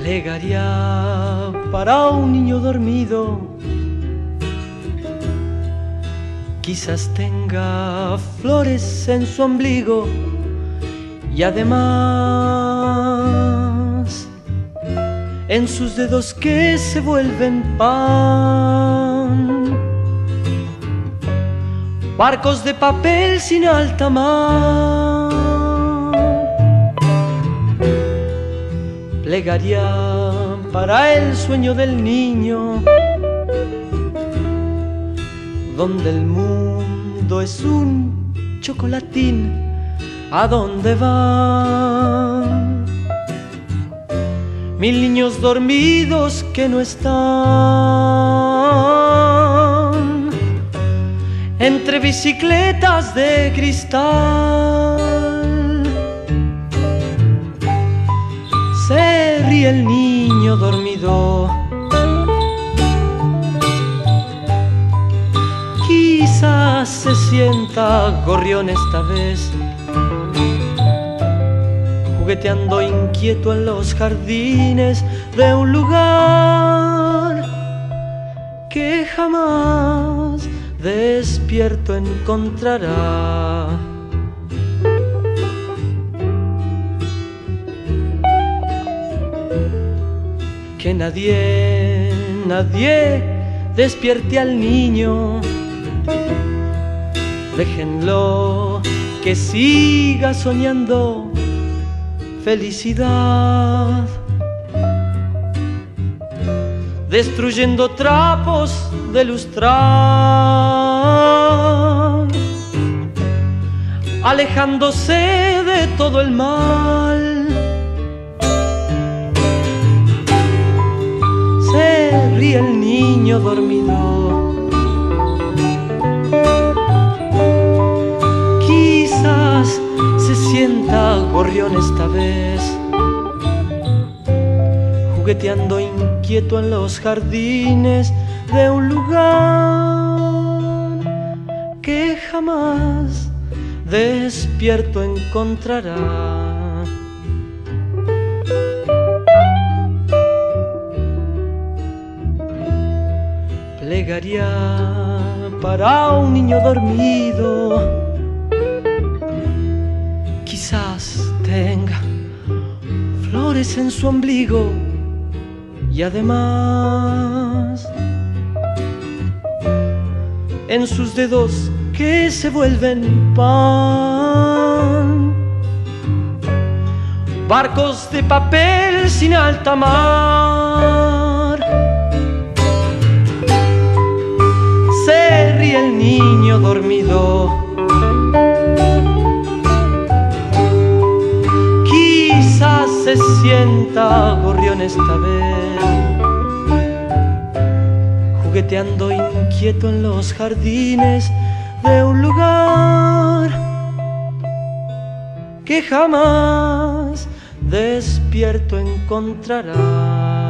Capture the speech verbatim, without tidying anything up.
Plegaria para un niño dormido, quizás tenga flores en su ombligo y además en sus dedos que se vuelven pan, barcos de papel sin alta mar. Plegaria para el sueño del niño, donde el mundo es un chocolatín. ¿A dónde van mil niños dormidos que no están entre bicicletas de cristal? Se ríe el niño dormido, quizás se sienta gorrión esta vez, jugueteando inquieto en los jardines de un lugar que jamás despierto encontrará. Que nadie, nadie despierte al niño, déjenlo que siga soñando felicidad, destruyendo trapos de lustrar, alejándose de todo el mal. Se ríe el niño dormido, quizás se sienta gorrión esta vez, jugueteando inquieto en los jardines de un lugar que jamás despierto encontrará. Plegaria para un niño dormido, quizás tenga flores en su ombligo y además en sus dedos que se vuelven pan, barcos de papel sin alta mar. Se ríe el niño dormido, quizás se sienta gorrión esta vez, jugueteando inquieto en los jardines de un lugar que jamás despierto encontrará.